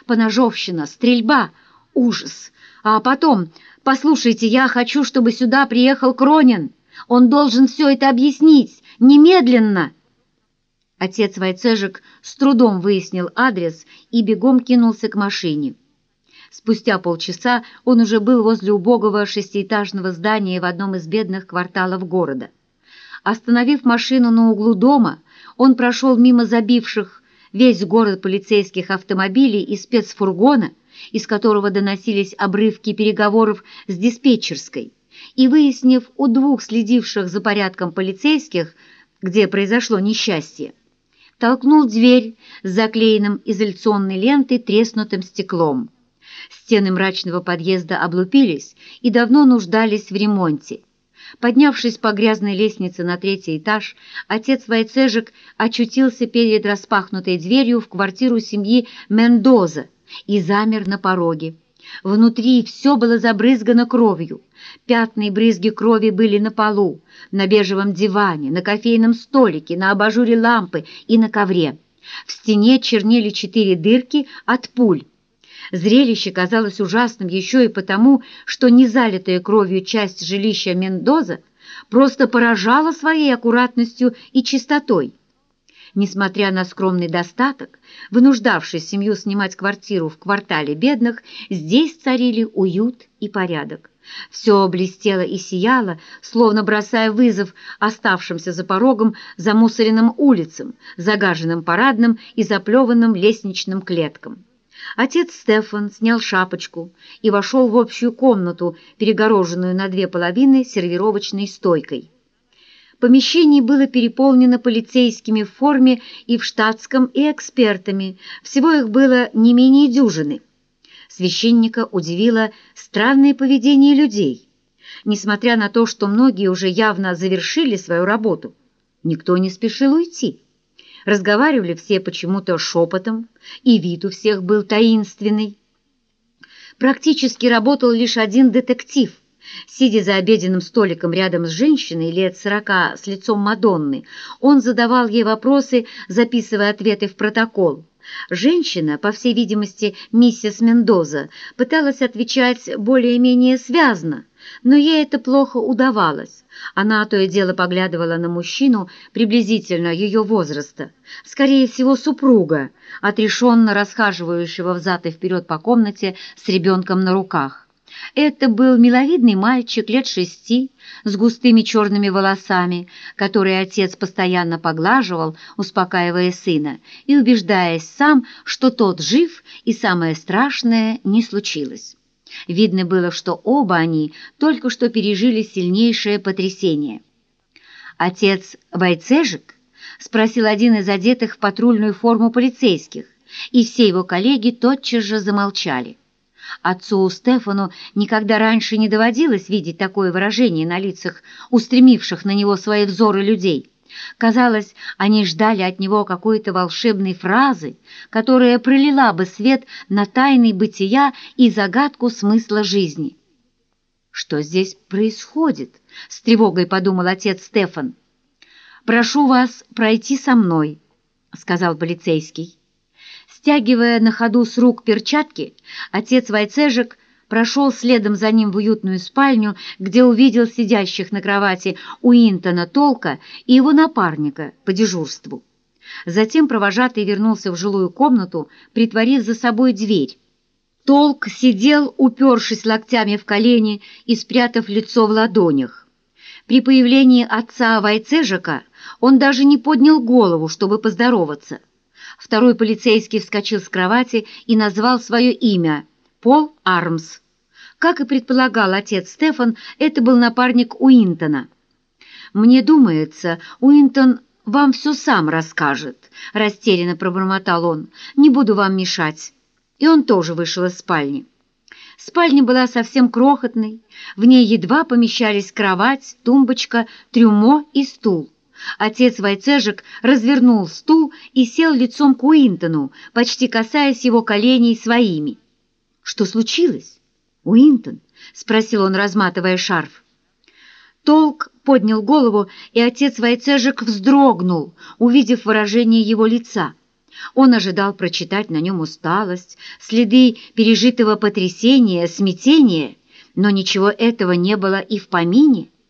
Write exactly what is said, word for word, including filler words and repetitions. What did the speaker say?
поножовщина, стрельба, ужас. А потом, послушайте, я хочу, чтобы сюда приехал Кронин. Он должен все это объяснить, немедленно!» Отец Войцежек с трудом выяснил адрес и бегом кинулся к машине. Спустя полчаса он уже был возле убогого шестиэтажного здания в одном из бедных кварталов города. Остановив машину на углу дома, он прошел мимо забивших весь город полицейских автомобилей и спецфургона, из которого доносились обрывки переговоров с диспетчерской, и, выяснив у двух следивших за порядком полицейских, где произошло несчастье, толкнул дверь с заклеенным изоляционной лентой треснутым стеклом. Стены мрачного подъезда облупились и давно нуждались в ремонте. Поднявшись по грязной лестнице на третий этаж, отец Войцежек очутился перед распахнутой дверью в квартиру семьи Мендоза и замер на пороге. Внутри все было забрызгано кровью. Пятна и брызги крови были на полу, на бежевом диване, на кофейном столике, на абажуре лампы и на ковре. В стене чернели четыре дырки от пуль. Зрелище казалось ужасным еще и потому, что незалитая кровью часть жилища Мендоза просто поражала своей аккуратностью и чистотой. Несмотря на скромный достаток, вынуждавший семью снимать квартиру в квартале бедных, здесь царили уют и порядок. Все блестело и сияло, словно бросая вызов оставшимся за порогом замусоренным улицам, загаженным парадным и заплеванным лестничным клеткам. Отец Стефан снял шапочку и вошел в общую комнату, перегороженную на две половины сервировочной стойкой. Помещение было переполнено полицейскими в форме и в штатском, и экспертами. Всего их было не менее дюжины. Священника удивило странное поведение людей. Несмотря на то, что многие уже явно завершили свою работу, никто не спешил уйти. Разговаривали все почему-то шепотом, и вид у всех был таинственный. Практически работал лишь один детектив. Сидя за обеденным столиком рядом с женщиной лет сорока с лицом Мадонны, он задавал ей вопросы, записывая ответы в протокол. Женщина, по всей видимости, миссис Мендоза, пыталась отвечать более-менее связно, но ей это плохо удавалось. Она то и дело поглядывала на мужчину приблизительно ее возраста, скорее всего, супруга, отрешенно расхаживающего взад и вперед по комнате с ребенком на руках. Это был миловидный мальчик лет шести, с густыми черными волосами, которые отец постоянно поглаживал, успокаивая сына и убеждаясь сам, что тот жив и самое страшное не случилось. Видно было, что оба они только что пережили сильнейшее потрясение. «Отец Войцежек?» — спросил один из одетых в патрульную форму полицейских, и все его коллеги тотчас же замолчали. Отцу Стефану никогда раньше не доводилось видеть такое выражение на лицах устремивших на него свои взоры людей. Казалось, они ждали от него какой-то волшебной фразы, которая пролила бы свет на тайны бытия и загадку смысла жизни. «Что здесь происходит?» — с тревогой подумал отец Стефан. «Прошу вас пройти со мной», — сказал полицейский. Стягивая на ходу с рук перчатки, отец Войцежек прошел следом за ним в уютную спальню, где увидел сидящих на кровати Уинтона Толка и его напарника по дежурству. Затем провожатый вернулся в жилую комнату, притворив за собой дверь. Толк сидел, упершись локтями в колени и спрятав лицо в ладонях. При появлении отца Войцежека он даже не поднял голову, чтобы поздороваться. Второй полицейский вскочил с кровати и назвал свое имя – Пол Армс. Как и предполагал отец Стефан, это был напарник Уинтона. «Мне думается, Уинтон вам все сам расскажет», – растерянно пробормотал он. «Не буду вам мешать». И он тоже вышел из спальни. Спальня была совсем крохотной, в ней едва помещались кровать, тумбочка, трюмо и стул. Отец Войцежек развернул стул и сел лицом к Уинтону, почти касаясь его коленей своими. «Что случилось, Уинтон?» — спросил он, разматывая шарф. Толк поднял голову, и отец Войцежек вздрогнул, увидев выражение его лица. Он ожидал прочитать на нем усталость, следы пережитого потрясения, смятения, но ничего этого не было и в помине.